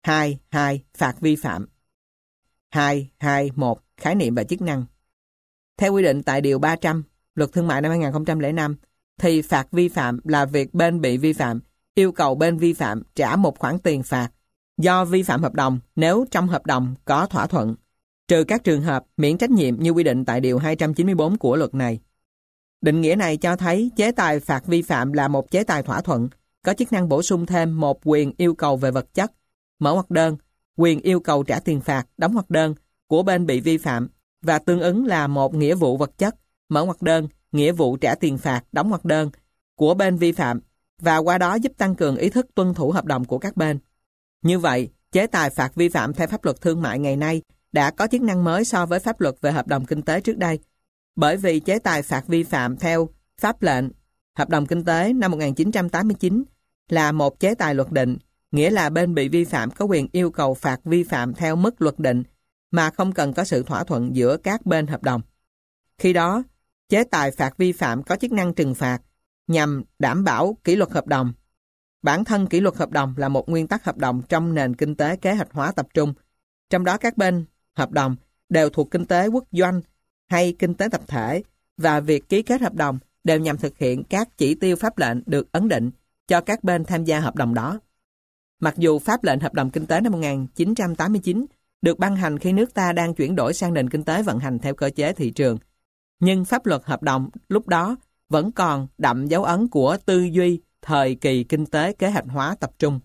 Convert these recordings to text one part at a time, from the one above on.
2.2 Phạt vi phạm. 2.2.1 Khái niệm và chức năng. Theo quy định tại Điều 300 Luật Thương mại năm 2005, thì phạt vi phạm là việc bên bị vi phạm yêu cầu bên vi phạm trả một khoản tiền phạt do vi phạm hợp đồng nếu trong hợp đồng có thỏa thuận, trừ các trường hợp miễn trách nhiệm như quy định tại Điều 294 của luật này. Định nghĩa này cho thấy chế tài phạt vi phạm là một chế tài thỏa thuận, có chức năng bổ sung thêm một quyền yêu cầu về vật chất, mở hoặc đơn, quyền yêu cầu trả tiền phạt, đóng hoặc đơn của bên bị vi phạm, và tương ứng là một nghĩa vụ vật chất, mở hoặc đơn, nghĩa vụ trả tiền phạt, đóng hoặc đơn của bên vi phạm, và qua đó giúp tăng cường ý thức tuân thủ hợp đồng của các bên. Như vậy, chế tài phạt vi phạm theo pháp luật thương mại ngày nay đã có chức năng mới so với pháp luật về hợp đồng kinh tế trước đây, bởi vì chế tài phạt vi phạm theo pháp lệnh hợp đồng kinh tế năm 1989 là một chế tài luật định, nghĩa là bên bị vi phạm có quyền yêu cầu phạt vi phạm theo mức luật định mà không cần có sự thỏa thuận giữa các bên hợp đồng. Khi đó, chế tài phạt vi phạm có chức năng trừng phạt nhằm đảm bảo kỷ luật hợp đồng. Bản thân kỷ luật hợp đồng là một nguyên tắc hợp đồng trong nền kinh tế kế hoạch hóa tập trung, trong đó các bên hợp đồng đều thuộc kinh tế quốc doanh hay kinh tế tập thể, và việc ký kết hợp đồng đều nhằm thực hiện các chỉ tiêu pháp lệnh được ấn định cho các bên tham gia hợp đồng đó. Mặc dù pháp lệnh hợp đồng kinh tế năm 1989 được ban hành khi nước ta đang chuyển đổi sang nền kinh tế vận hành theo cơ chế thị trường, nhưng pháp luật hợp đồng lúc đó vẫn còn đậm dấu ấn của tư duy thời kỳ kinh tế kế hoạch hóa tập trung.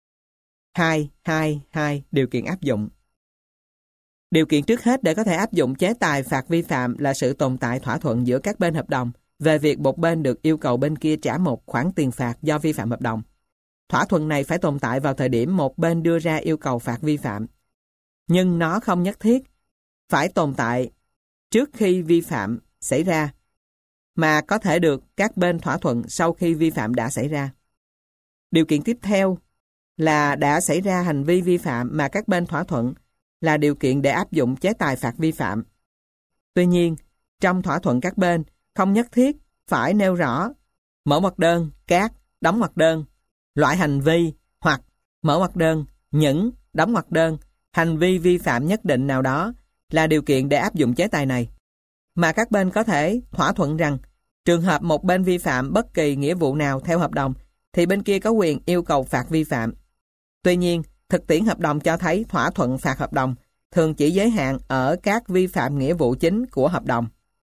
2.2.2 Điều kiện áp dụng. Điều kiện trước hết để có thể áp dụng chế tài phạt vi phạm là sự tồn tại thỏa thuận giữa các bên hợp đồng về việc một bên được yêu cầu bên kia trả một khoản tiền phạt do vi phạm hợp đồng. Thỏa thuận này phải tồn tại vào thời điểm một bên đưa ra yêu cầu phạt vi phạm. Nhưng nó không nhất thiết phải tồn tại trước khi vi phạm xảy ra, mà có thể được các bên thỏa thuận sau khi vi phạm đã xảy ra. Điều kiện tiếp theo là đã xảy ra hành vi vi phạm mà các bên thỏa thuận là điều kiện để áp dụng chế tài phạt vi phạm. Tuy nhiên, trong thỏa thuận các bên không nhất thiết phải nêu rõ mở ngoặc đơn các, đóng ngoặc đơn, loại hành vi hoặc mở ngoặc đơn những, đóng ngoặc đơn, hành vi vi phạm nhất định nào đó là điều kiện để áp dụng chế tài này, mà các bên có thể thỏa thuận rằng trường hợp một bên vi phạm bất kỳ nghĩa vụ nào theo hợp đồng thì bên kia có quyền yêu cầu phạt vi phạm. Tuy nhiên, thực tiễn hợp đồng cho thấy thỏa thuận phạt hợp đồng thường chỉ giới hạn ở các vi phạm nghĩa vụ chính của hợp đồng.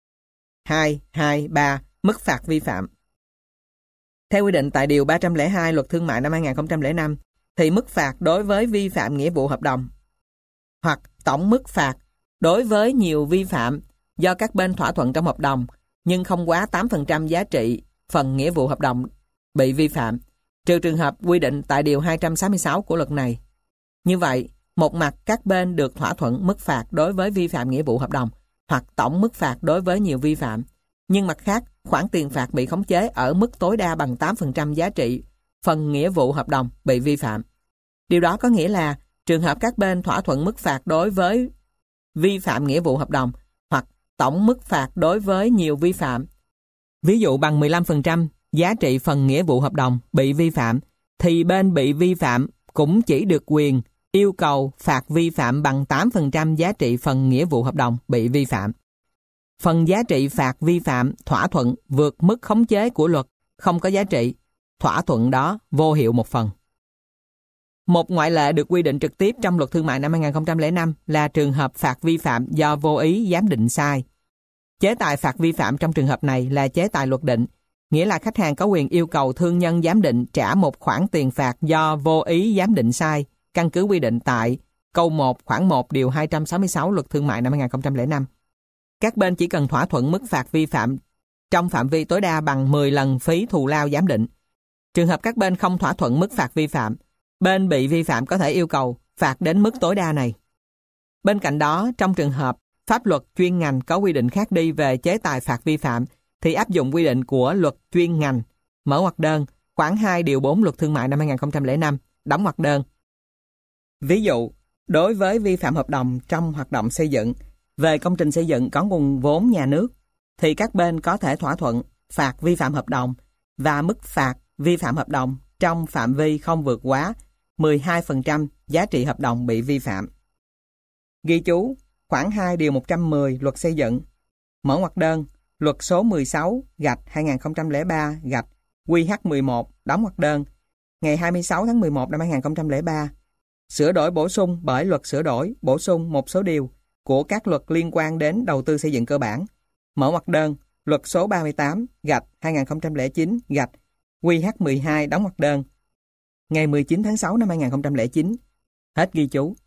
2.2.3 Mức phạt vi phạm. Theo quy định tại Điều 302 Luật Thương mại năm 2005, thì mức phạt đối với vi phạm nghĩa vụ hợp đồng hoặc tổng mức phạt đối với nhiều vi phạm do các bên thỏa thuận trong hợp đồng nhưng không quá 8% giá trị phần nghĩa vụ hợp đồng bị vi phạm, trừ trường hợp quy định tại Điều 266 của luật này. Như vậy, một mặt các bên được thỏa thuận mức phạt đối với vi phạm nghĩa vụ hợp đồng hoặc tổng mức phạt đối với nhiều vi phạm, nhưng mặt khác, khoản tiền phạt bị khống chế ở mức tối đa bằng 8% giá trị phần nghĩa vụ hợp đồng bị vi phạm. Điều đó có nghĩa là trường hợp các bên thỏa thuận mức phạt đối với vi phạm nghĩa vụ hợp đồng hoặc tổng mức phạt đối với nhiều vi phạm, ví dụ bằng 15% giá trị phần nghĩa vụ hợp đồng bị vi phạm, thì bên bị vi phạm cũng chỉ được quyền yêu cầu phạt vi phạm bằng 8% giá trị phần nghĩa vụ hợp đồng bị vi phạm. Phần giá trị phạt vi phạm thỏa thuận vượt mức khống chế của luật không có giá trị, thỏa thuận đó vô hiệu một phần. Một ngoại lệ được quy định trực tiếp trong Luật Thương mại năm 2005 là trường hợp phạt vi phạm do vô ý giám định sai. Chế tài phạt vi phạm trong trường hợp này là chế tài luật định, nghĩa là khách hàng có quyền yêu cầu thương nhân giám định trả một khoản tiền phạt do vô ý giám định sai, căn cứ quy định tại câu 1 khoản 1 điều 266 Luật Thương mại năm 2005. Các bên chỉ cần thỏa thuận mức phạt vi phạm trong phạm vi tối đa bằng 10 lần phí thù lao giám định. Trường hợp các bên không thỏa thuận mức phạt vi phạm, bên bị vi phạm có thể yêu cầu phạt đến mức tối đa này. Bên cạnh đó, trong trường hợp pháp luật chuyên ngành có quy định khác đi về chế tài phạt vi phạm, thì áp dụng quy định của luật chuyên ngành, mở ngoặc đơn, khoản 2 điều 4 Luật Thương mại năm 2005, đóng ngoặc đơn. Ví dụ, đối với vi phạm hợp đồng trong hoạt động xây dựng, về công trình xây dựng có nguồn vốn nhà nước, thì các bên có thể thỏa thuận phạt vi phạm hợp đồng và mức phạt vi phạm hợp đồng trong phạm vi không vượt quá 12% giá trị hợp đồng bị vi phạm. Ghi chú khoản 2 điều 110 Luật Xây dựng. Mở ngoặc đơn, Luật số 16/2003 QH11 đóng ngoặc đơn ngày 26 tháng 11 năm 2003. Sửa đổi bổ sung bởi Luật sửa đổi bổ sung một số điều của các luật liên quan đến đầu tư xây dựng cơ bản. Mở ngoặc đơn, Luật số 38/2009 QH12 đóng ngoặc đơn ngày 19 tháng 6 năm 2009. Hết ghi chú.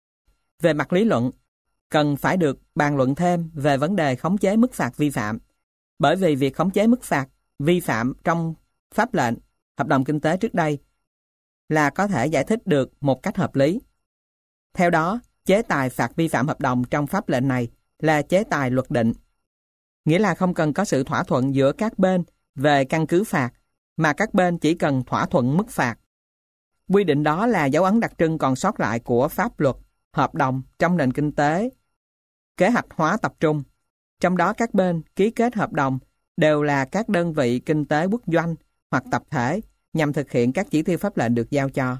Về mặt lý luận, cần phải được bàn luận thêm về vấn đề khống chế mức phạt vi phạm. Bởi vì việc khống chế mức phạt vi phạm trong pháp lệnh, hợp đồng kinh tế trước đây là có thể giải thích được một cách hợp lý. Theo đó, chế tài phạt vi phạm hợp đồng trong pháp lệnh này là chế tài luật định. Nghĩa là không cần có sự thỏa thuận giữa các bên về căn cứ phạt, mà các bên chỉ cần thỏa thuận mức phạt. Quy định đó là dấu ấn đặc trưng còn sót lại của pháp luật hợp đồng trong nền kinh tế kế hoạch hóa tập trung. Trong đó các bên ký kết hợp đồng đều là các đơn vị kinh tế quốc doanh hoặc tập thể nhằm thực hiện các chỉ tiêu pháp lệnh được giao cho.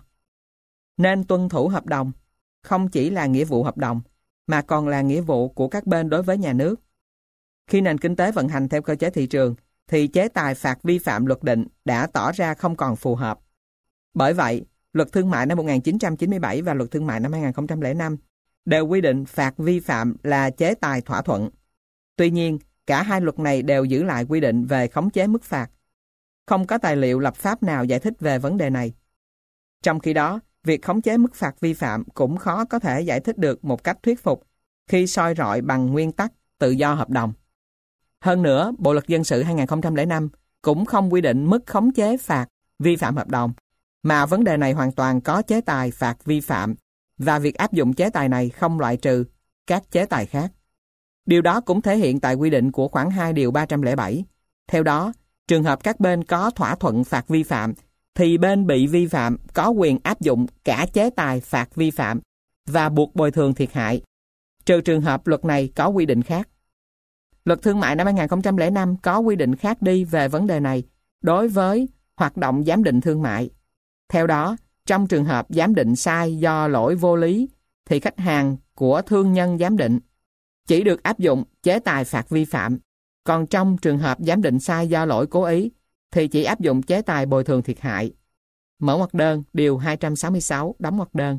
Nên tuân thủ hợp đồng không chỉ là nghĩa vụ hợp đồng, mà còn là nghĩa vụ của các bên đối với nhà nước. Khi nền kinh tế vận hành theo cơ chế thị trường, thì chế tài phạt vi phạm luật định đã tỏ ra không còn phù hợp. Bởi vậy, Luật Thương mại năm 1997 và Luật Thương mại năm 2005 đều quy định phạt vi phạm là chế tài thỏa thuận. Tuy nhiên, cả hai luật này đều giữ lại quy định về khống chế mức phạt. Không có tài liệu lập pháp nào giải thích về vấn đề này. Trong khi đó, việc khống chế mức phạt vi phạm cũng khó có thể giải thích được một cách thuyết phục khi soi rọi bằng nguyên tắc tự do hợp đồng. Hơn nữa, Bộ Luật Dân sự 2005 cũng không quy định mức khống chế phạt vi phạm hợp đồng, mà vấn đề này hoàn toàn có chế tài phạt vi phạm và việc áp dụng chế tài này không loại trừ các chế tài khác. Điều đó cũng thể hiện tại quy định của khoản 2 điều 307. Theo đó, trường hợp các bên có thỏa thuận phạt vi phạm, thì bên bị vi phạm có quyền áp dụng cả chế tài phạt vi phạm và buộc bồi thường thiệt hại, trừ trường hợp luật này có quy định khác. Luật Thương mại năm 2005 có quy định khác đi về vấn đề này đối với hoạt động giám định thương mại. Theo đó, trong trường hợp giám định sai do lỗi vô lý, thì khách hàng của thương nhân giám định chỉ được áp dụng chế tài phạt vi phạm. Còn trong trường hợp giám định sai do lỗi cố ý, thì chỉ áp dụng chế tài bồi thường thiệt hại. Mở ngoặc đơn, điều 266, đóng ngoặc đơn.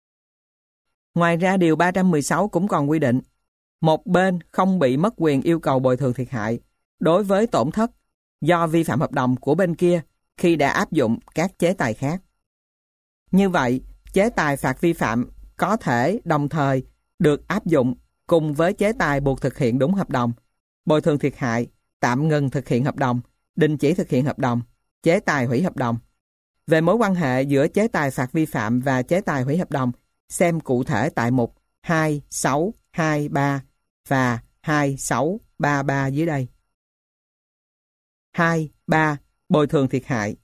Ngoài ra, điều 316 cũng còn quy định, một bên không bị mất quyền yêu cầu bồi thường thiệt hại đối với tổn thất do vi phạm hợp đồng của bên kia khi đã áp dụng các chế tài khác. Như vậy, chế tài phạt vi phạm có thể đồng thời được áp dụng cùng với chế tài buộc thực hiện đúng hợp đồng, bồi thường thiệt hại, tạm ngừng thực hiện hợp đồng, đình chỉ thực hiện hợp đồng, chế tài hủy hợp đồng. Về mối quan hệ giữa chế tài phạt vi phạm và chế tài hủy hợp đồng, xem cụ thể tại mục 2623 và 2633 dưới đây. 2.3. Bồi thường thiệt hại.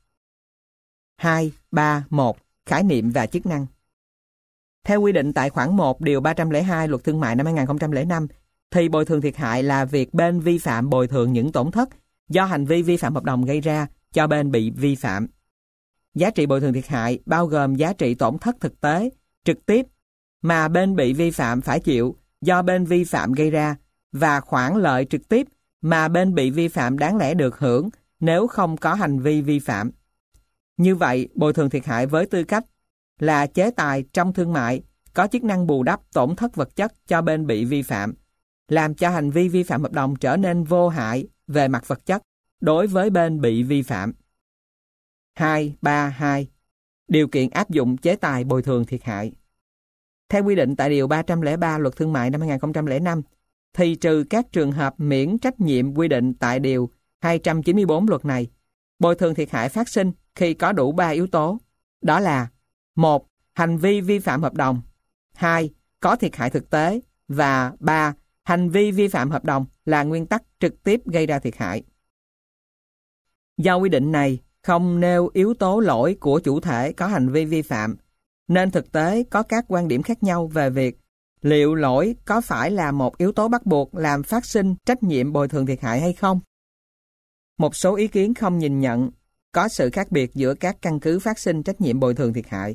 2.3.1. Khái niệm và chức năng. Theo quy định tại khoản 1 điều 302 Luật Thương mại năm 2005, thì bồi thường thiệt hại là việc bên vi phạm bồi thường những tổn thất do hành vi vi phạm hợp đồng gây ra cho bên bị vi phạm. Giá trị bồi thường thiệt hại bao gồm giá trị tổn thất thực tế, trực tiếp mà bên bị vi phạm phải chịu do bên vi phạm gây ra và khoản lợi trực tiếp mà bên bị vi phạm đáng lẽ được hưởng nếu không có hành vi vi phạm. Như vậy, bồi thường thiệt hại với tư cách là chế tài trong thương mại có chức năng bù đắp tổn thất vật chất cho bên bị vi phạm, làm cho hành vi vi phạm hợp đồng trở nên vô hại về mặt vật chất đối với bên bị vi phạm. 2.3.2. Điều kiện áp dụng chế tài bồi thường thiệt hại. Theo quy định tại điều 303 Luật Thương mại năm 2005, thì trừ các trường hợp miễn trách nhiệm quy định tại điều 294 luật này, bồi thường thiệt hại phát sinh khi có đủ 3 yếu tố. Đó là 1. Hành vi vi phạm hợp đồng, 2. Có thiệt hại thực tế và 3. Hành vi vi phạm hợp đồng là nguyên tắc trực tiếp gây ra thiệt hại. Do quy định này không nêu yếu tố lỗi của chủ thể có hành vi vi phạm, nên thực tế có các quan điểm khác nhau về việc liệu lỗi có phải là một yếu tố bắt buộc làm phát sinh trách nhiệm bồi thường thiệt hại hay không. Một số ý kiến không nhìn nhận có sự khác biệt giữa các căn cứ phát sinh trách nhiệm bồi thường thiệt hại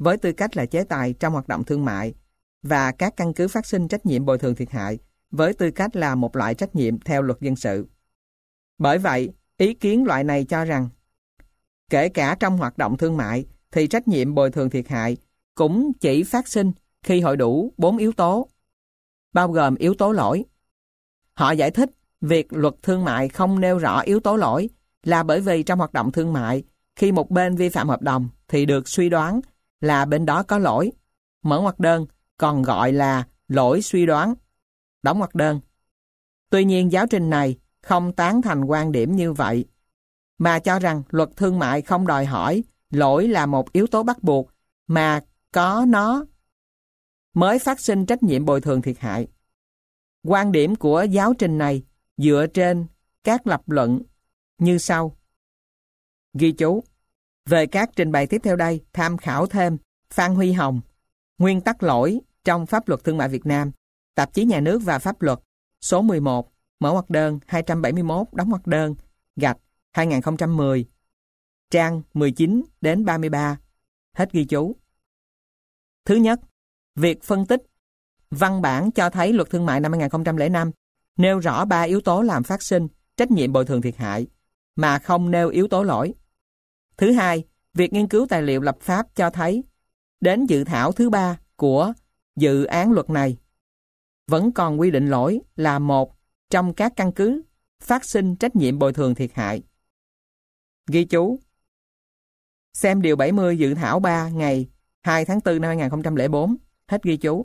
với tư cách là chế tài trong hoạt động thương mại và các căn cứ phát sinh trách nhiệm bồi thường thiệt hại với tư cách là một loại trách nhiệm theo luật dân sự. Bởi vậy, ý kiến loại này cho rằng kể cả trong hoạt động thương mại thì trách nhiệm bồi thường thiệt hại cũng chỉ phát sinh khi hội đủ 4 yếu tố, bao gồm yếu tố lỗi. Họ giải thích việc luật thương mại không nêu rõ yếu tố lỗi là bởi vì trong hoạt động thương mại, khi một bên vi phạm hợp đồng thì được suy đoán là bên đó có lỗi, mở ngoặc đơn, còn gọi là lỗi suy đoán, đóng ngoặc đơn. Tuy nhiên, giáo trình này không tán thành quan điểm như vậy, mà cho rằng luật thương mại không đòi hỏi lỗi là một yếu tố bắt buộc, mà có nó mới phát sinh trách nhiệm bồi thường thiệt hại. Quan điểm của giáo trình này dựa trên các lập luận như sau. Ghi chú: về các trình bày tiếp theo đây, tham khảo thêm Phan Huy Hồng, Nguyên tắc lỗi trong pháp luật thương mại Việt Nam, Tạp chí Nhà nước và Pháp luật, số 11, mở ngoặc đơn 271, đóng ngoặc đơn, gạch 2010, trang 19 đến 33. Hết ghi chú. Thứ nhất, việc phân tích văn bản cho thấy luật thương mại năm 2005 nêu rõ 3 yếu tố làm phát sinh trách nhiệm bồi thường thiệt hại, mà không nêu yếu tố lỗi. Thứ hai, việc nghiên cứu tài liệu lập pháp cho thấy đến dự thảo thứ 3 của dự án luật này vẫn còn quy định lỗi là một trong các căn cứ phát sinh trách nhiệm bồi thường thiệt hại. Ghi chú: xem điều 70 dự thảo 3 ngày 2 tháng 4 năm 2004. Hết ghi chú.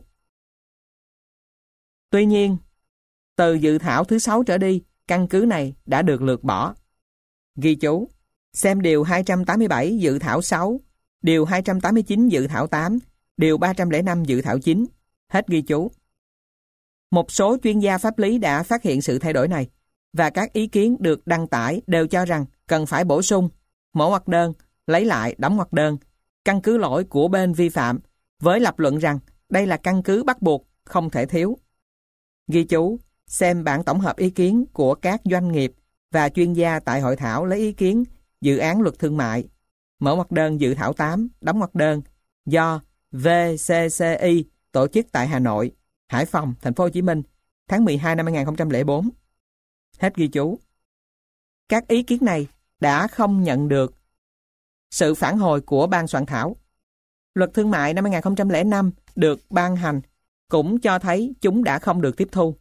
Tuy nhiên, từ dự thảo thứ 6 trở đi, căn cứ này đã được lược bỏ. Ghi chú: xem điều 287 dự thảo 6, điều 289 dự thảo 8, điều 305 dự thảo 9. Hết ghi chú. Một số chuyên gia pháp lý đã phát hiện sự thay đổi này, và các ý kiến được đăng tải đều cho rằng cần phải bổ sung, mở ngoặc đơn, lấy lại, đóng ngoặc đơn, căn cứ lỗi của bên vi phạm, với lập luận rằng đây là căn cứ bắt buộc, không thể thiếu. Ghi chú: xem bản tổng hợp ý kiến của các doanh nghiệp và chuyên gia tại hội thảo lấy ý kiến dự án luật thương mại, mở ngoặc đơn dự thảo 8, đóng ngoặc đơn, do VCCI tổ chức tại Hà Nội, Hải Phòng, Thành phố Hồ Chí Minh, tháng 12 năm 2004. Hết ghi chú. Các ý kiến này đã không nhận được sự phản hồi của ban soạn thảo. Luật thương mại năm 2005 được ban hành cũng cho thấy chúng đã không được tiếp thu.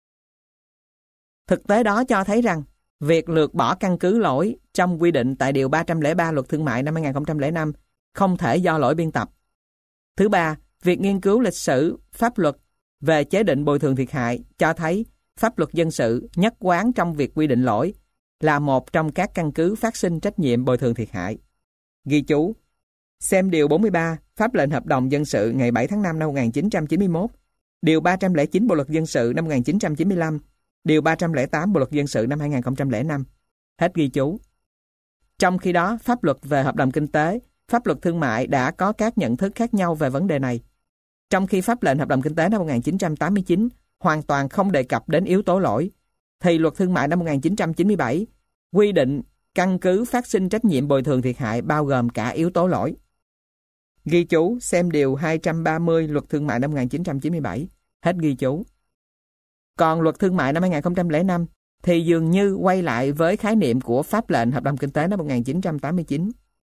Thực tế đó cho thấy rằng việc lược bỏ căn cứ lỗi trong quy định tại điều 303 luật thương mại năm 2005 không thể do lỗi biên tập. Thứ ba, việc nghiên cứu lịch sử pháp luật về chế định bồi thường thiệt hại cho thấy pháp luật dân sự nhất quán trong việc quy định lỗi là một trong các căn cứ phát sinh trách nhiệm bồi thường thiệt hại. Ghi chú: xem điều 43 Pháp lệnh hợp đồng dân sự ngày 7 tháng 5 năm 1991, điều 309 Bộ luật dân sự năm 1995, điều 308 Bộ luật dân sự năm 2005. Hết ghi chú. Trong khi đó, pháp luật về hợp đồng kinh tế, pháp luật thương mại đã có các nhận thức khác nhau về vấn đề này. Trong khi pháp lệnh hợp đồng kinh tế năm 1989 hoàn toàn không đề cập đến yếu tố lỗi, thì luật thương mại năm 1997 quy định căn cứ phát sinh trách nhiệm bồi thường thiệt hại bao gồm cả yếu tố lỗi. Ghi chú: xem điều 230 luật thương mại năm 1997. Hết ghi chú. Còn luật thương mại năm 2005 thì dường như quay lại với khái niệm của pháp lệnh hợp đồng kinh tế năm 1989.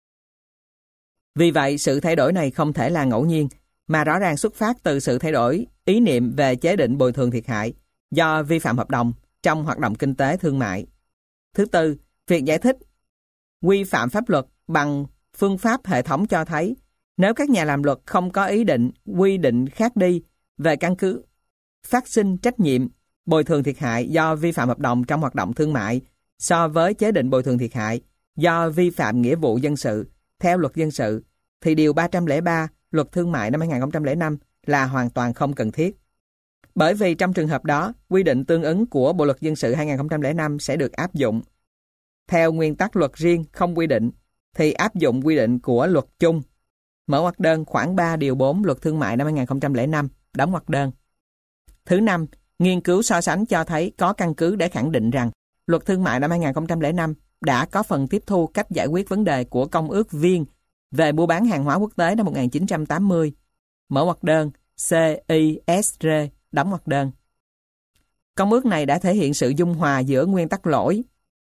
Vì vậy, sự thay đổi này không thể là ngẫu nhiên, mà rõ ràng xuất phát từ sự thay đổi ý niệm về chế định bồi thường thiệt hại do vi phạm hợp đồng trong hoạt động kinh tế thương mại. Thứ tư, việc giải thích quy phạm pháp luật bằng phương pháp hệ thống cho thấy nếu các nhà làm luật không có ý định quy định khác đi về căn cứ phát sinh trách nhiệm bồi thường thiệt hại do vi phạm hợp đồng trong hoạt động thương mại so với chế định bồi thường thiệt hại do vi phạm nghĩa vụ dân sự theo luật dân sự, thì điều 303 luật thương mại năm 2005 là hoàn toàn không cần thiết. Bởi vì trong trường hợp đó, quy định tương ứng của Bộ luật dân sự 2005 sẽ được áp dụng. Theo nguyên tắc luật riêng không quy định, thì áp dụng quy định của luật chung. Mở ngoặc đơn khoản 3 điều 4 luật thương mại năm 2005, đóng ngoặc đơn. Thứ năm, nghiên cứu so sánh cho thấy có căn cứ để khẳng định rằng luật thương mại năm 2005 đã có phần tiếp thu cách giải quyết vấn đề của công ước viên về mua bán hàng hóa quốc tế năm 1980. Mở ngoặc đơn CISR, đóng ngoặc đơn. Công ước này đã thể hiện sự dung hòa giữa nguyên tắc lỗi.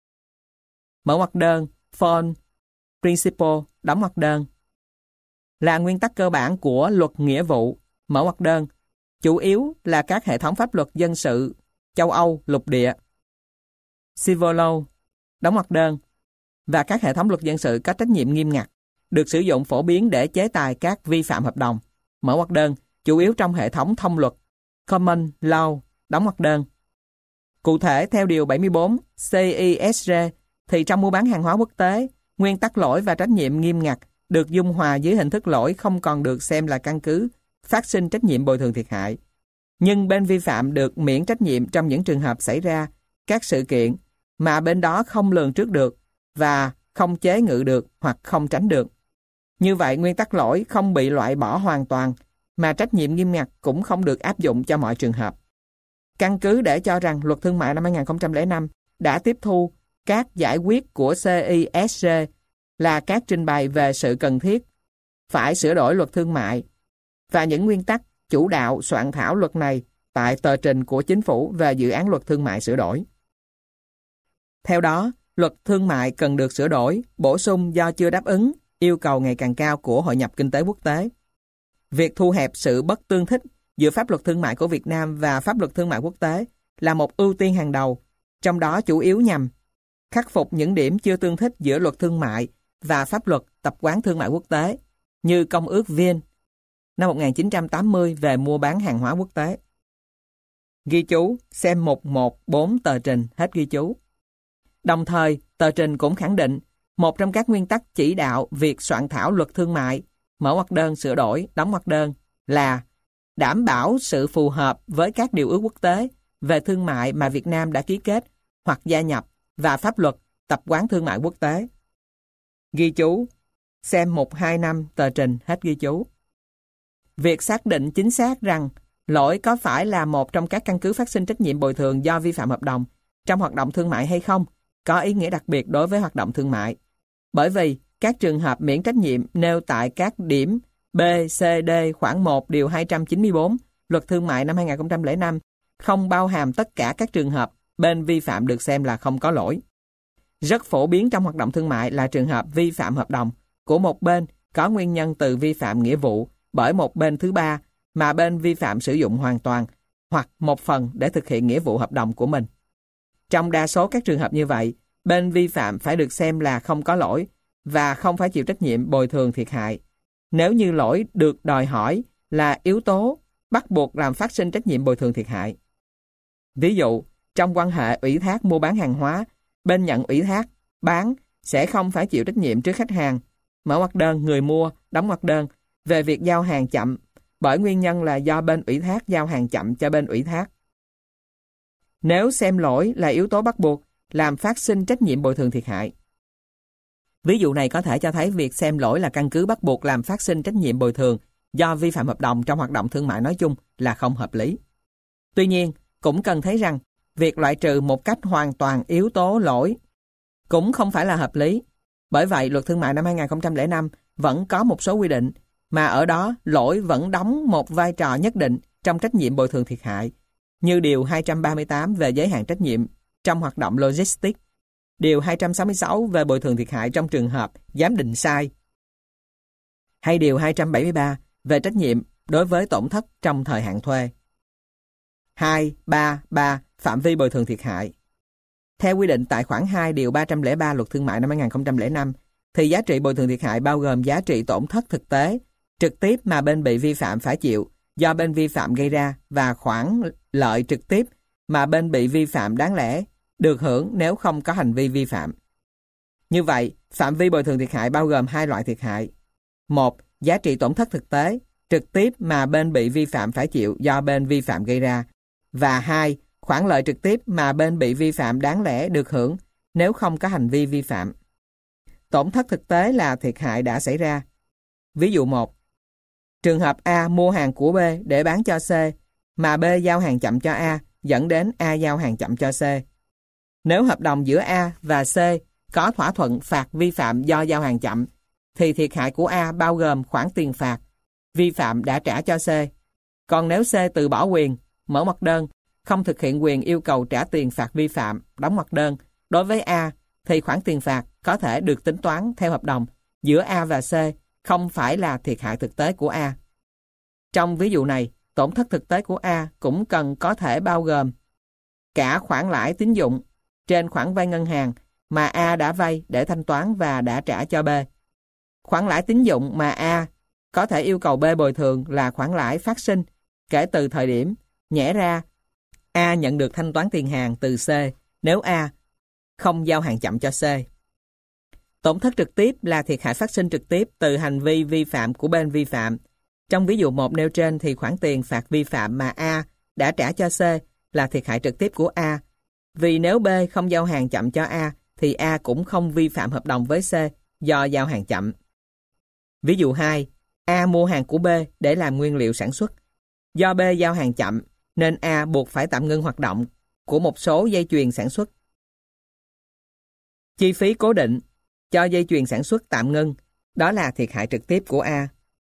Mở ngoặc đơn Phone Principle, đóng ngoặc đơn. Là nguyên tắc cơ bản của luật nghĩa vụ. Mở ngoặc đơn. Chủ yếu là các hệ thống pháp luật dân sự châu Âu lục địa. Civil law, đóng ngoặc đơn. Và các hệ thống luật dân sự có trách nhiệm nghiêm ngặt, được sử dụng phổ biến để chế tài các vi phạm hợp đồng. Mở ngoặc đơn. Chủ yếu trong hệ thống thông luật Common law, đóng ngoặc đơn. Cụ thể, theo Điều 74 CISR, thì trong mua bán hàng hóa quốc tế, nguyên tắc lỗi và trách nhiệm nghiêm ngặt được dung hòa dưới hình thức lỗi không còn được xem là căn cứ phát sinh trách nhiệm bồi thường thiệt hại. Nhưng bên vi phạm được miễn trách nhiệm trong những trường hợp xảy ra các sự kiện mà bên đó không lường trước được và không chế ngự được hoặc không tránh được. Như vậy, nguyên tắc lỗi không bị loại bỏ hoàn toàn, mà trách nhiệm nghiêm ngặt cũng không được áp dụng cho mọi trường hợp. Căn cứ để cho rằng Luật Thương mại năm 2005 đã tiếp thu các giải quyết của CISR là các trình bày về sự cần thiết phải sửa đổi Luật Thương mại và những nguyên tắc chủ đạo soạn thảo luật này tại tờ trình của Chính phủ về dự án Luật Thương mại sửa đổi. Theo đó, Luật Thương mại cần được sửa đổi, bổ sung do chưa đáp ứng yêu cầu ngày càng cao của hội nhập kinh tế quốc tế. Việc thu hẹp sự bất tương thích giữa pháp luật thương mại của Việt Nam và pháp luật thương mại quốc tế là một ưu tiên hàng đầu, trong đó chủ yếu nhằm khắc phục những điểm chưa tương thích giữa luật thương mại và pháp luật tập quán thương mại quốc tế, như Công ước Viên năm 1980 về mua bán hàng hóa quốc tế. Ghi chú, xem mục 1.4 tờ trình, hết ghi chú. Đồng thời, tờ trình cũng khẳng định một trong các nguyên tắc chỉ đạo việc soạn thảo luật thương mại, mở ngoặc đơn sửa đổi, đóng ngoặc đơn, là đảm bảo sự phù hợp với các điều ước quốc tế về thương mại mà Việt Nam đã ký kết hoặc gia nhập và pháp luật tập quán thương mại quốc tế. Ghi chú, xem mục 2.5 tờ trình, hết ghi chú. Việc xác định chính xác rằng lỗi có phải là một trong các căn cứ phát sinh trách nhiệm bồi thường do vi phạm hợp đồng trong hoạt động thương mại hay không có ý nghĩa đặc biệt đối với hoạt động thương mại. Bởi vì các trường hợp miễn trách nhiệm nêu tại các điểm B, C, D khoản 1 điều 294 Luật Thương mại năm 2005 không bao hàm tất cả các trường hợp bên vi phạm được xem là không có lỗi. Rất phổ biến trong hoạt động thương mại là trường hợp vi phạm hợp đồng của một bên có nguyên nhân từ vi phạm nghĩa vụ bởi một bên thứ ba mà bên vi phạm sử dụng hoàn toàn hoặc một phần để thực hiện nghĩa vụ hợp đồng của mình. Trong đa số các trường hợp như vậy, bên vi phạm phải được xem là không có lỗi và không phải chịu trách nhiệm bồi thường thiệt hại. Nếu như lỗi được đòi hỏi là yếu tố bắt buộc làm phát sinh trách nhiệm bồi thường thiệt hại. Ví dụ, trong quan hệ ủy thác mua bán hàng hóa, bên nhận ủy thác, bán sẽ không phải chịu trách nhiệm trước khách hàng, mở ngoặc đơn người mua, đóng ngoặc đơn, về việc giao hàng chậm, bởi nguyên nhân là do bên ủy thác giao hàng chậm cho bên ủy thác. Nếu xem lỗi là yếu tố bắt buộc làm phát sinh trách nhiệm bồi thường thiệt hại. Ví dụ này có thể cho thấy việc xem lỗi là căn cứ bắt buộc làm phát sinh trách nhiệm bồi thường do vi phạm hợp đồng trong hoạt động thương mại nói chung là không hợp lý. Tuy nhiên, cũng cần thấy rằng việc loại trừ một cách hoàn toàn yếu tố lỗi cũng không phải là hợp lý. Bởi vậy, Luật Thương mại năm 2005 vẫn có một số quy định mà ở đó lỗi vẫn đóng một vai trò nhất định trong trách nhiệm bồi thường thiệt hại, như Điều 238 về giới hạn trách nhiệm trong hoạt động logistics, Điều 266 về bồi thường thiệt hại trong trường hợp giám định sai, hay Điều 273 về trách nhiệm đối với tổn thất trong thời hạn thuê. 2.3.3 Phạm vi bồi thường thiệt hại. Theo quy định tại khoản 2 Điều 303 Luật Thương mại năm 2005, thì giá trị bồi thường thiệt hại bao gồm giá trị tổn thất thực tế, trực tiếp mà bên bị vi phạm phải chịu do bên vi phạm gây ra và khoản lợi trực tiếp mà bên bị vi phạm đáng lẽ được hưởng nếu không có hành vi vi phạm. Như vậy, phạm vi bồi thường thiệt hại bao gồm hai loại thiệt hại. 1. Giá trị tổn thất thực tế, trực tiếp mà bên bị vi phạm phải chịu do bên vi phạm gây ra. Và 2. Khoản lợi trực tiếp mà bên bị vi phạm đáng lẽ được hưởng nếu không có hành vi vi phạm. Tổn thất thực tế là thiệt hại đã xảy ra. Ví dụ 1. Trường hợp A mua hàng của B để bán cho C, mà B giao hàng chậm cho A, dẫn đến A giao hàng chậm cho C. Nếu hợp đồng giữa A và C có thỏa thuận phạt vi phạm do giao hàng chậm, thì thiệt hại của A bao gồm khoản tiền phạt vi phạm đã trả cho C. Còn nếu C từ bỏ quyền mở ngoặc đơn, không thực hiện quyền yêu cầu trả tiền phạt vi phạm đóng ngoặc đơn đối với A, thì khoản tiền phạt có thể được tính toán theo hợp đồng giữa A và C, không phải là thiệt hại thực tế của A. Trong ví dụ này, tổn thất thực tế của A cũng cần có thể bao gồm cả khoản lãi tín dụng trên khoản vay ngân hàng mà A đã vay để thanh toán và đã trả cho B. Khoản lãi tín dụng mà A có thể yêu cầu B bồi thường là khoản lãi phát sinh kể từ thời điểm nhẽ ra A nhận được thanh toán tiền hàng từ C nếu A không giao hàng chậm cho C. Tổn thất trực tiếp là thiệt hại phát sinh trực tiếp từ hành vi vi phạm của bên vi phạm. Trong ví dụ 1 nêu trên thì khoản tiền phạt vi phạm mà A đã trả cho C là thiệt hại trực tiếp của A. Vì nếu B không giao hàng chậm cho A thì A cũng không vi phạm hợp đồng với C do giao hàng chậm. Ví dụ 2, A mua hàng của B để làm nguyên liệu sản xuất. Do B giao hàng chậm nên A buộc phải tạm ngưng hoạt động của một số dây chuyền sản xuất. Chi phí cố định cho dây chuyền sản xuất tạm ngưng, đó là thiệt hại trực tiếp của A.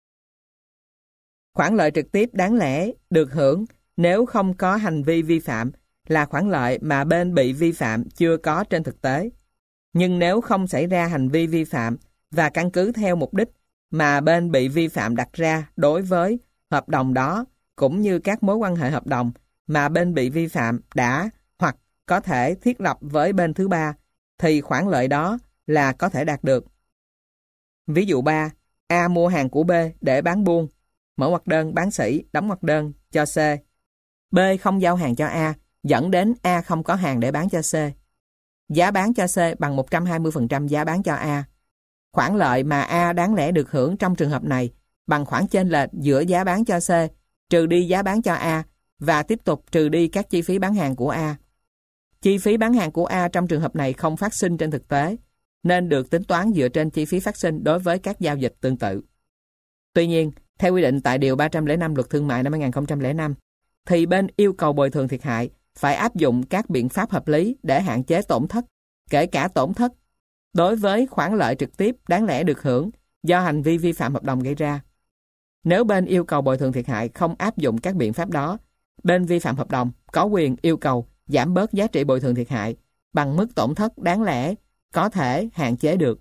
Khoản lợi trực tiếp đáng lẽ được hưởng nếu không có hành vi vi phạm là khoản lợi mà bên bị vi phạm chưa có trên thực tế. Nhưng nếu không xảy ra hành vi vi phạm và căn cứ theo mục đích mà bên bị vi phạm đặt ra đối với hợp đồng đó, cũng như các mối quan hệ hợp đồng mà bên bị vi phạm đã hoặc có thể thiết lập với bên thứ ba, thì khoản lợi đó là có thể đạt được. Ví dụ 3, A mua hàng của B để bán buôn, mở ngoặc đơn bán sỉ, đóng ngoặc đơn cho C. B không giao hàng cho A, dẫn đến A không có hàng để bán cho C. Giá bán cho C bằng 120% giá bán cho A. Khoản lợi mà A đáng lẽ được hưởng trong trường hợp này bằng khoản chênh lệch giữa giá bán cho C trừ đi giá bán cho A và tiếp tục trừ đi các chi phí bán hàng của A. Chi phí bán hàng của A trong trường hợp này không phát sinh trên thực tế, nên được tính toán dựa trên chi phí phát sinh đối với các giao dịch tương tự. Tuy nhiên, theo quy định tại Điều 305 Luật Thương mại năm 2005, thì bên yêu cầu bồi thường thiệt hại phải áp dụng các biện pháp hợp lý để hạn chế tổn thất, kể cả tổn thất đối với khoản lợi trực tiếp đáng lẽ được hưởng do hành vi vi phạm hợp đồng gây ra. Nếu bên yêu cầu bồi thường thiệt hại không áp dụng các biện pháp đó, bên vi phạm hợp đồng có quyền yêu cầu giảm bớt giá trị bồi thường thiệt hại bằng mức tổn thất đáng lẽ có thể hạn chế được.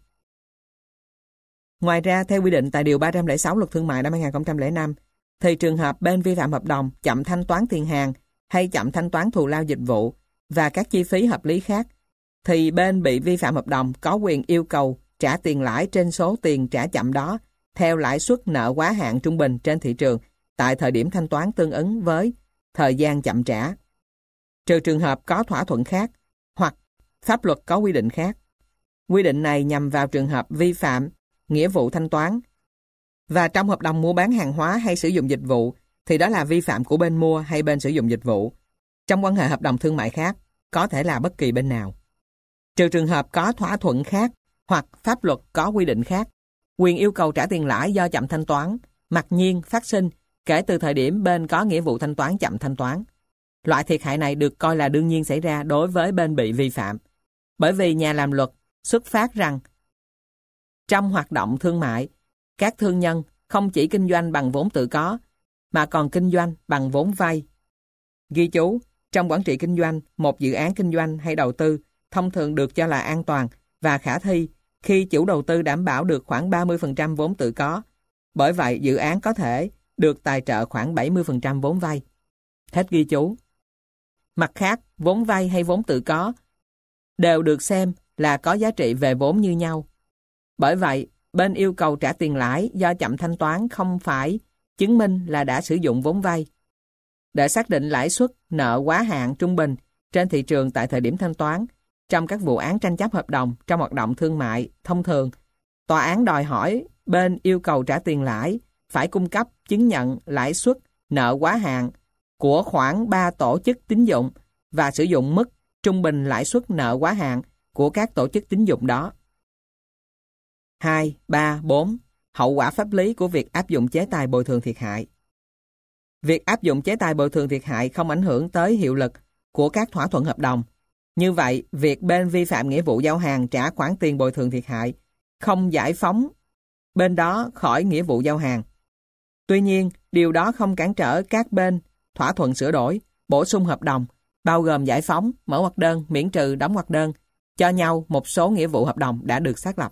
Ngoài ra, theo quy định tại Điều 306 Luật Thương mại năm 2005, thì trường hợp bên vi phạm hợp đồng chậm thanh toán tiền hàng hay chậm thanh toán thù lao dịch vụ và các chi phí hợp lý khác, thì bên bị vi phạm hợp đồng có quyền yêu cầu trả tiền lãi trên số tiền trả chậm đó theo lãi suất nợ quá hạn trung bình trên thị trường tại thời điểm thanh toán tương ứng với thời gian chậm trả, trừ trường hợp có thỏa thuận khác hoặc pháp luật có quy định khác. Quy định này nhằm vào trường hợp vi phạm nghĩa vụ thanh toán. Và trong hợp đồng mua bán hàng hóa hay sử dụng dịch vụ thì đó là vi phạm của bên mua hay bên sử dụng dịch vụ. Trong quan hệ hợp đồng thương mại khác, có thể là bất kỳ bên nào. Trừ trường hợp có thỏa thuận khác hoặc pháp luật có quy định khác, quyền yêu cầu trả tiền lãi do chậm thanh toán mặc nhiên phát sinh kể từ thời điểm bên có nghĩa vụ thanh toán chậm thanh toán. Loại thiệt hại này được coi là đương nhiên xảy ra đối với bên bị vi phạm. Bởi vì nhà làm luật xuất phát rằng trong hoạt động thương mại, các thương nhân không chỉ kinh doanh bằng vốn tự có, mà còn kinh doanh bằng vốn vay. Ghi chú, trong quản trị kinh doanh, một dự án kinh doanh hay đầu tư thông thường được cho là an toàn và khả thi khi chủ đầu tư đảm bảo được khoảng 30% vốn tự có. Bởi vậy, dự án có thể được tài trợ khoảng 70% vốn vay. Hết ghi chú. Mặt khác, vốn vay hay vốn tự có đều được xem là có giá trị về vốn như nhau. Bởi vậy, bên yêu cầu trả tiền lãi do chậm thanh toán không phải chứng minh là đã sử dụng vốn vay. Để xác định lãi suất nợ quá hạn trung bình trên thị trường tại thời điểm thanh toán, trong các vụ án tranh chấp hợp đồng trong hoạt động thương mại thông thường, tòa án đòi hỏi bên yêu cầu trả tiền lãi phải cung cấp chứng nhận lãi suất nợ quá hạn của khoảng 3 tổ chức tín dụng và sử dụng mức trung bình lãi suất nợ quá hạn của các tổ chức tín dụng đó. 2, 3, 4. Hậu quả pháp lý của việc áp dụng chế tài bồi thường thiệt hại. Việc áp dụng chế tài bồi thường thiệt hại không ảnh hưởng tới hiệu lực của các thỏa thuận hợp đồng. Như vậy, việc bên vi phạm nghĩa vụ giao hàng trả khoản tiền bồi thường thiệt hại không giải phóng bên đó khỏi nghĩa vụ giao hàng. Tuy nhiên, điều đó không cản trở các bên thỏa thuận sửa đổi, bổ sung hợp đồng, bao gồm giải phóng, mở ngoặc đơn, miễn trừ, đóng ngoặc đơn, cho nhau một số nghĩa vụ hợp đồng đã được xác lập.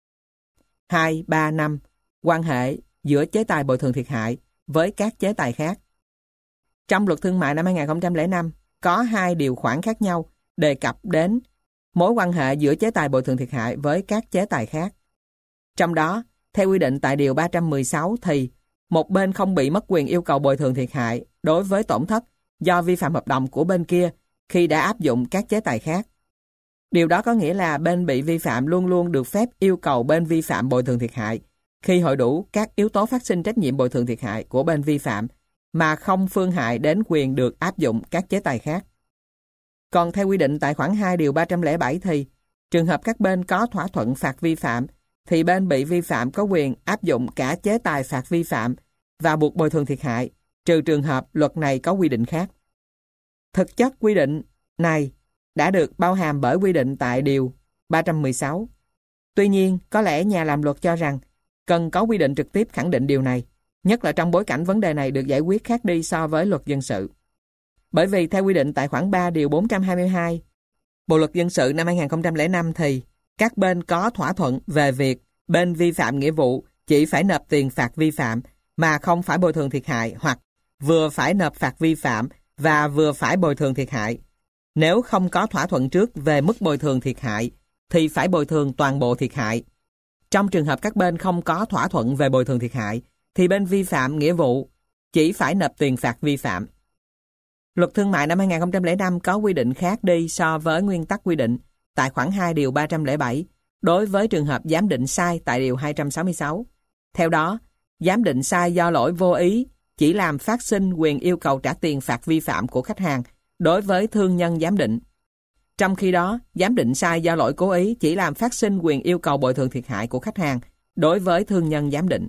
2, 3, 5. Quan hệ giữa chế tài bồi thường thiệt hại với các chế tài khác. Trong Luật Thương mại năm 2005, có 2 điều khoản khác nhau đề cập đến mối quan hệ giữa chế tài bồi thường thiệt hại với các chế tài khác. Trong đó, theo quy định tại Điều 316 thì một bên không bị mất quyền yêu cầu bồi thường thiệt hại đối với tổn thất do vi phạm hợp đồng của bên kia khi đã áp dụng các chế tài khác. Điều đó có nghĩa là bên bị vi phạm luôn luôn được phép yêu cầu bên vi phạm bồi thường thiệt hại khi hội đủ các yếu tố phát sinh trách nhiệm bồi thường thiệt hại của bên vi phạm mà không phương hại đến quyền được áp dụng các chế tài khác. Còn theo quy định tại khoản 2 Điều 307 thì trường hợp các bên có thỏa thuận phạt vi phạm thì bên bị vi phạm có quyền áp dụng cả chế tài phạt vi phạm và buộc bồi thường thiệt hại, trừ trường hợp luật này có quy định khác. Thực chất quy định này đã được bao hàm bởi quy định tại Điều 316. Tuy nhiên, có lẽ nhà làm luật cho rằng cần có quy định trực tiếp khẳng định điều này, nhất là trong bối cảnh vấn đề này được giải quyết khác đi so với luật dân sự. Bởi vì theo quy định tại khoản 3 Điều 422, Bộ Luật Dân sự năm 2005 thì các bên có thỏa thuận về việc bên vi phạm nghĩa vụ chỉ phải nộp tiền phạt vi phạm mà không phải bồi thường thiệt hại, hoặc vừa phải nộp phạt vi phạm và vừa phải bồi thường thiệt hại. Nếu không có thỏa thuận trước về mức bồi thường thiệt hại thì phải bồi thường toàn bộ thiệt hại. Trong trường hợp các bên không có thỏa thuận về bồi thường thiệt hại thì bên vi phạm nghĩa vụ chỉ phải nộp tiền phạt vi phạm. Luật Thương mại năm 2005 có quy định khác đi so với nguyên tắc quy định tại khoản 2 Điều 307 đối với trường hợp giám định sai tại Điều 266. Theo đó, giám định sai do lỗi vô ý chỉ làm phát sinh quyền yêu cầu trả tiền phạt vi phạm của khách hàng đối với thương nhân giám định. Trong khi đó, giám định sai do lỗi cố ý chỉ làm phát sinh quyền yêu cầu bồi thường thiệt hại của khách hàng đối với thương nhân giám định.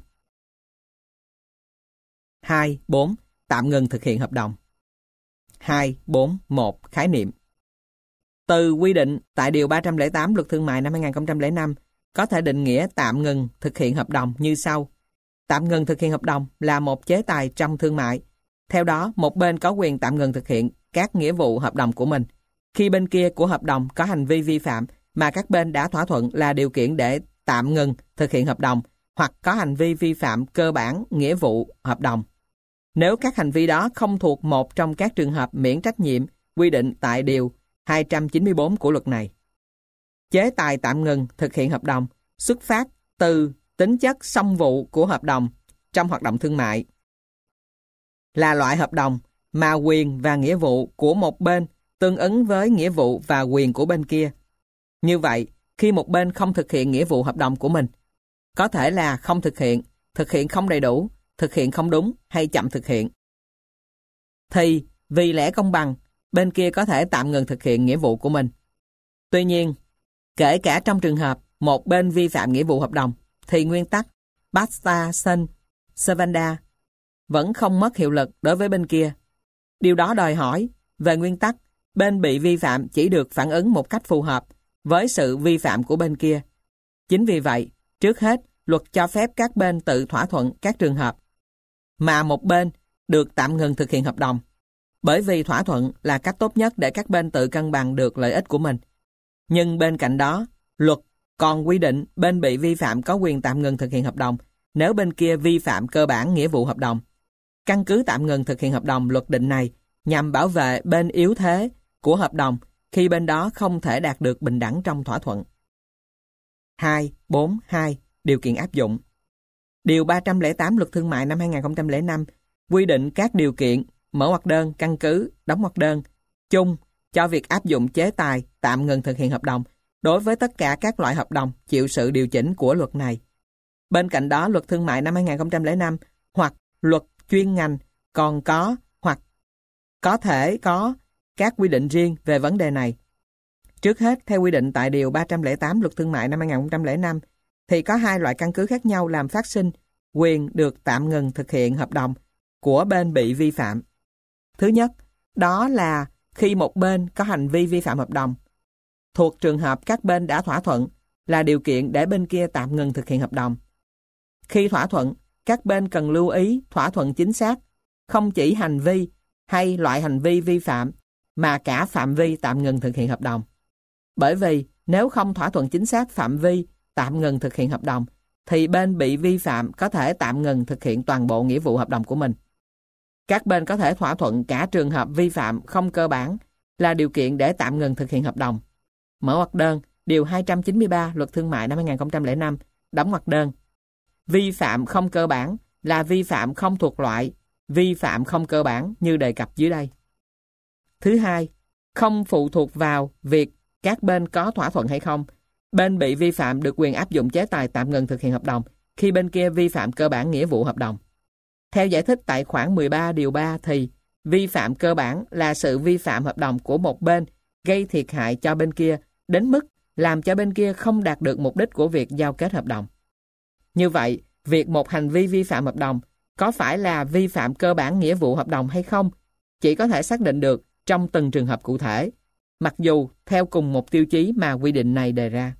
2, 4. Tạm ngừng thực hiện hợp đồng. 2, 4, 1. Khái niệm. Từ quy định tại Điều 308 Luật Thương mại năm 2005 có thể định nghĩa tạm ngừng thực hiện hợp đồng như sau. Tạm ngừng thực hiện hợp đồng là một chế tài trong thương mại. Theo đó, một bên có quyền tạm ngừng thực hiện các nghĩa vụ hợp đồng của mình khi bên kia của hợp đồng có hành vi vi phạm mà các bên đã thỏa thuận là điều kiện để tạm ngừng thực hiện hợp đồng, hoặc có hành vi vi phạm cơ bản nghĩa vụ hợp đồng. Nếu các hành vi đó không thuộc một trong các trường hợp miễn trách nhiệm quy định tại Điều 294 của luật này. Chế tài tạm ngừng thực hiện hợp đồng xuất phát từ tính chất song vụ của hợp đồng trong hoạt động thương mại, là loại hợp đồng mà quyền và nghĩa vụ của một bên tương ứng với nghĩa vụ và quyền của bên kia. Như vậy, khi một bên không thực hiện nghĩa vụ hợp đồng của mình, có thể là không thực hiện không đầy đủ, thực hiện không đúng hay chậm thực hiện, thì vì lẽ công bằng, bên kia có thể tạm ngừng thực hiện nghĩa vụ của mình. Tuy nhiên, kể cả trong trường hợp một bên vi phạm nghĩa vụ hợp đồng, thì nguyên tắc Basta sunt servanda vẫn không mất hiệu lực đối với bên kia. Điều đó đòi hỏi, về nguyên tắc, bên bị vi phạm chỉ được phản ứng một cách phù hợp với sự vi phạm của bên kia. Chính vì vậy, trước hết, luật cho phép các bên tự thỏa thuận các trường hợp mà một bên được tạm ngừng thực hiện hợp đồng, bởi vì thỏa thuận là cách tốt nhất để các bên tự cân bằng được lợi ích của mình. Nhưng bên cạnh đó, luật còn quy định bên bị vi phạm có quyền tạm ngừng thực hiện hợp đồng nếu bên kia vi phạm cơ bản nghĩa vụ hợp đồng. Căn cứ tạm ngừng thực hiện hợp đồng luật định này nhằm bảo vệ bên yếu thế của hợp đồng khi bên đó không thể đạt được bình đẳng trong thỏa thuận. 2.4.2. Điều kiện áp dụng. Điều 308 Luật Thương mại năm 2005 quy định các điều kiện mở ngoặc đơn, căn cứ, đóng ngoặc đơn chung cho việc áp dụng chế tài tạm ngừng thực hiện hợp đồng đối với tất cả các loại hợp đồng chịu sự điều chỉnh của luật này. Bên cạnh đó, Luật Thương mại năm 2005 hoặc luật chuyên ngành còn có hoặc có thể có các quy định riêng về vấn đề này. Trước hết, theo quy định tại Điều 308 Luật Thương mại năm 2005, thì có hai loại căn cứ khác nhau làm phát sinh quyền được tạm ngừng thực hiện hợp đồng của bên bị vi phạm. Thứ nhất, đó là khi một bên có hành vi vi phạm hợp đồng, thuộc trường hợp các bên đã thỏa thuận là điều kiện để bên kia tạm ngừng thực hiện hợp đồng. Khi thỏa thuận, các bên cần lưu ý thỏa thuận chính xác, không chỉ hành vi hay loại hành vi vi phạm, mà cả phạm vi tạm ngừng thực hiện hợp đồng. Bởi vì nếu không thỏa thuận chính xác phạm vi tạm ngừng thực hiện hợp đồng, thì bên bị vi phạm có thể tạm ngừng thực hiện toàn bộ nghĩa vụ hợp đồng của mình. Các bên có thể thỏa thuận cả trường hợp vi phạm không cơ bản là điều kiện để tạm ngừng thực hiện hợp đồng. Mở ngoặc đơn, Điều 293 Luật Thương mại năm 2005, đóng ngoặc đơn. Vi phạm không cơ bản là vi phạm không thuộc loại vi phạm không cơ bản như đề cập dưới đây. Thứ hai, không phụ thuộc vào việc các bên có thỏa thuận hay không. Bên bị vi phạm được quyền áp dụng chế tài tạm ngừng thực hiện hợp đồng khi bên kia vi phạm cơ bản nghĩa vụ hợp đồng. Theo giải thích tại khoản 13 điều 3 thì vi phạm cơ bản là sự vi phạm hợp đồng của một bên gây thiệt hại cho bên kia đến mức làm cho bên kia không đạt được mục đích của việc giao kết hợp đồng. Như vậy, việc một hành vi vi phạm hợp đồng có phải là vi phạm cơ bản nghĩa vụ hợp đồng hay không chỉ có thể xác định được trong từng trường hợp cụ thể, mặc dù theo cùng một tiêu chí mà quy định này đề ra.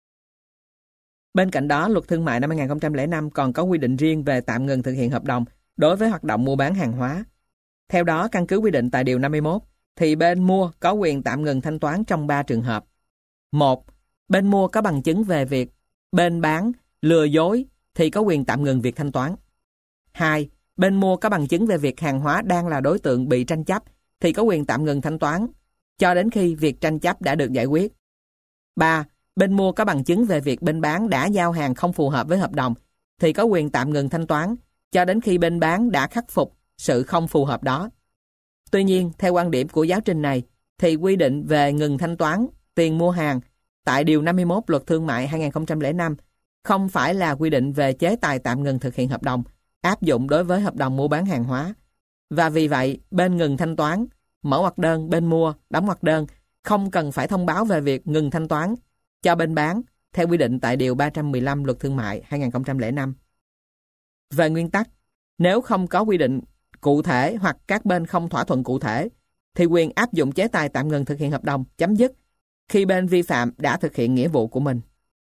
Bên cạnh đó, Luật Thương mại năm 2005 còn có quy định riêng về tạm ngừng thực hiện hợp đồng đối với hoạt động mua bán hàng hóa. Theo đó, căn cứ quy định tại Điều 51, thì bên mua có quyền tạm ngừng thanh toán trong 3 trường hợp. 1. Bên mua có bằng chứng về việc bên bán lừa dối thì có quyền tạm ngừng việc thanh toán. 2. Bên mua có bằng chứng về việc hàng hóa đang là đối tượng bị tranh chấp thì có quyền tạm ngừng thanh toán cho đến khi việc tranh chấp đã được giải quyết. 3. Bên mua có bằng chứng về việc bên bán đã giao hàng không phù hợp với hợp đồng thì có quyền tạm ngừng thanh toán cho đến khi bên bán đã khắc phục sự không phù hợp đó. Tuy nhiên, theo quan điểm của giáo trình này, thì quy định về ngừng thanh toán tiền mua hàng tại Điều 51 Luật Thương mại 2005 không phải là quy định về chế tài tạm ngừng thực hiện hợp đồng áp dụng đối với hợp đồng mua bán hàng hóa. Và vì vậy, bên ngừng thanh toán, mở ngoặc đơn, bên mua, đóng ngoặc đơn, không cần phải thông báo về việc ngừng thanh toán cho bên bán theo quy định tại Điều 315 Luật Thương mại 2005. Về nguyên tắc, nếu không có quy định cụ thể hoặc các bên không thỏa thuận cụ thể, thì quyền áp dụng chế tài tạm ngừng thực hiện hợp đồng chấm dứt khi bên vi phạm đã thực hiện nghĩa vụ của mình.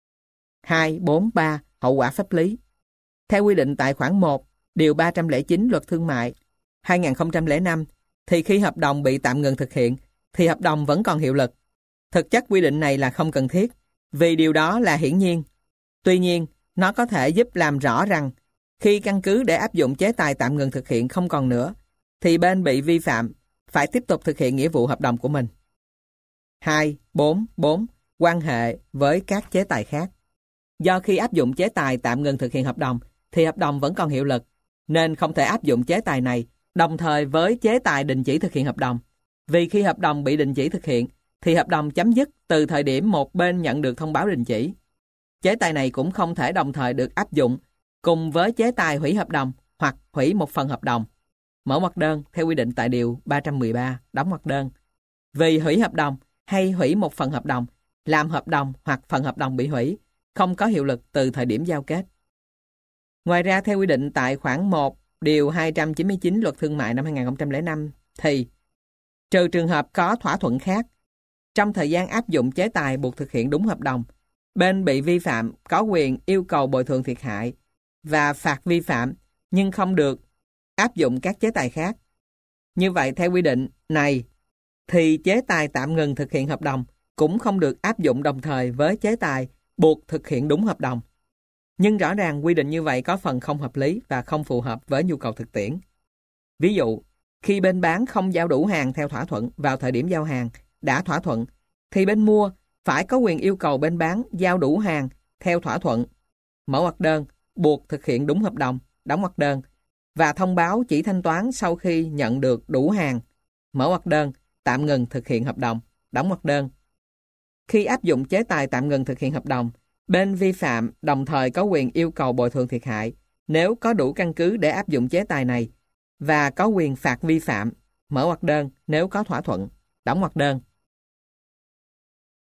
2, 4, 3. Hậu quả pháp lý. Theo quy định tại khoản 1, Điều 309 Luật Thương mại 2005, thì khi hợp đồng bị tạm ngừng thực hiện, thì hợp đồng vẫn còn hiệu lực. Thực chất quy định này là không cần thiết, vì điều đó là hiển nhiên. Tuy nhiên, nó có thể giúp làm rõ rằng khi căn cứ để áp dụng chế tài tạm ngừng thực hiện không còn nữa, thì bên bị vi phạm phải tiếp tục thực hiện nghĩa vụ hợp đồng của mình. 2, 4, 4. Quan hệ với các chế tài khác. Do khi áp dụng chế tài tạm ngừng thực hiện hợp đồng, thì hợp đồng vẫn còn hiệu lực, nên không thể áp dụng chế tài này đồng thời với chế tài đình chỉ thực hiện hợp đồng. Vì khi hợp đồng bị đình chỉ thực hiện, thì hợp đồng chấm dứt từ thời điểm một bên nhận được thông báo đình chỉ. Chế tài này cũng không thể đồng thời được áp dụng cùng với chế tài hủy hợp đồng hoặc hủy một phần hợp đồng. Mở ngoặc đơn theo quy định tại Điều 313, đóng ngoặc đơn. Vì hủy hợp đồng hay hủy một phần hợp đồng, làm hợp đồng hoặc phần hợp đồng bị hủy, không có hiệu lực từ thời điểm giao kết. Ngoài ra, theo quy định tại khoản 1, Điều 299 Luật Thương mại năm 2005, thì trừ trường hợp có thỏa thuận khác, trong thời gian áp dụng chế tài buộc thực hiện đúng hợp đồng, bên bị vi phạm có quyền yêu cầu bồi thường thiệt hại và phạt vi phạm, nhưng không được áp dụng các chế tài khác. Như vậy, theo quy định này, thì chế tài tạm ngừng thực hiện hợp đồng cũng không được áp dụng đồng thời với chế tài buộc thực hiện đúng hợp đồng. Nhưng rõ ràng quy định như vậy có phần không hợp lý và không phù hợp với nhu cầu thực tiễn. Ví dụ, khi bên bán không giao đủ hàng theo thỏa thuận vào thời điểm giao hàng đã thỏa thuận, thì bên mua phải có quyền yêu cầu bên bán giao đủ hàng theo thỏa thuận, mở ngoặc đơn, buộc thực hiện đúng hợp đồng, đóng ngoặc đơn, và thông báo chỉ thanh toán sau khi nhận được đủ hàng, mở ngoặc đơn, tạm ngừng thực hiện hợp đồng, đóng ngoặc đơn. Khi áp dụng chế tài tạm ngừng thực hiện hợp đồng, bên vi phạm đồng thời có quyền yêu cầu bồi thường thiệt hại nếu có đủ căn cứ để áp dụng chế tài này và có quyền phạt vi phạm, mở ngoặc đơn nếu có thỏa thuận, đóng ngoặc đơn.